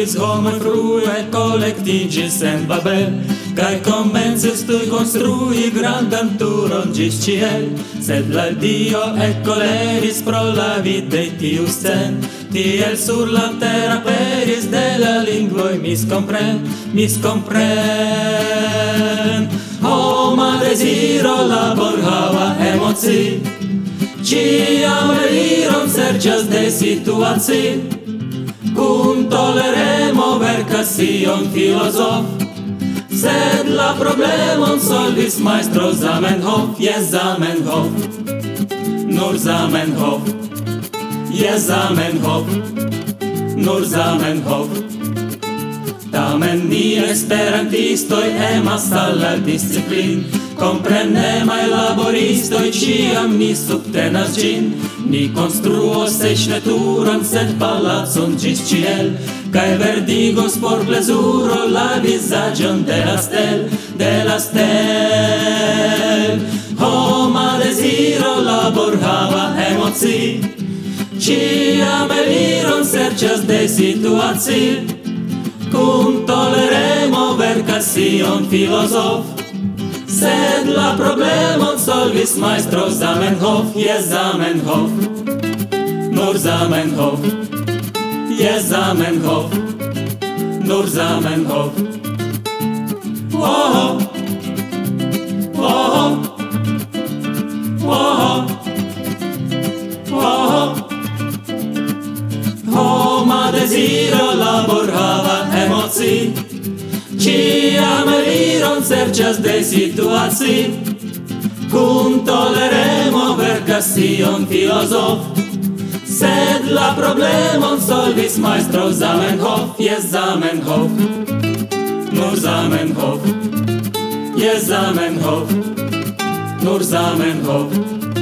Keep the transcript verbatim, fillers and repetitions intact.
vis homo frue collectigis en Babel, cae comences tui construi grandan turon gis ciel, sed la Dio et coleris pro la videi tiu scen, tiel sur la terra peris de la lingvoi miscompren, miscompren. Homa desiro labor hava emoci, ciam eliron sercias de situaci, cum toleremo vercas sion filosof, sed la problemon solvis maestro Zamenhof, yes Zamenhof, nur Zamenhof, yes Zamenhof, nur Zamenhof. Tamen ni esperantistoi emas al la disciplin, comprenemai laboristoi ciam ni subtenas gin, ni construos ecne turon sed palazon gis ciel, cae verdigos por plezuro la visagion de la stel, de la stel. Homa desiro labor hava emoci, ciam eliron sercias de situaci, cum toleremo vercas sion filosof, sed la problemon solvis maestro Zamenhof, yes Zamenhof, nur Zamenhof, yes Zamenhof, nur Zamenhof. Whoa, whoa, whoa, whoa. Homa desiro labor hava emoci, ciam eliron sercias de situaci, cum toleremo vercas sion filosof, sed la problemon solvis maestro Zamenhof, yes Zamenhof, nur Zamenhof, yes Zamenhof, nur Zamenhof.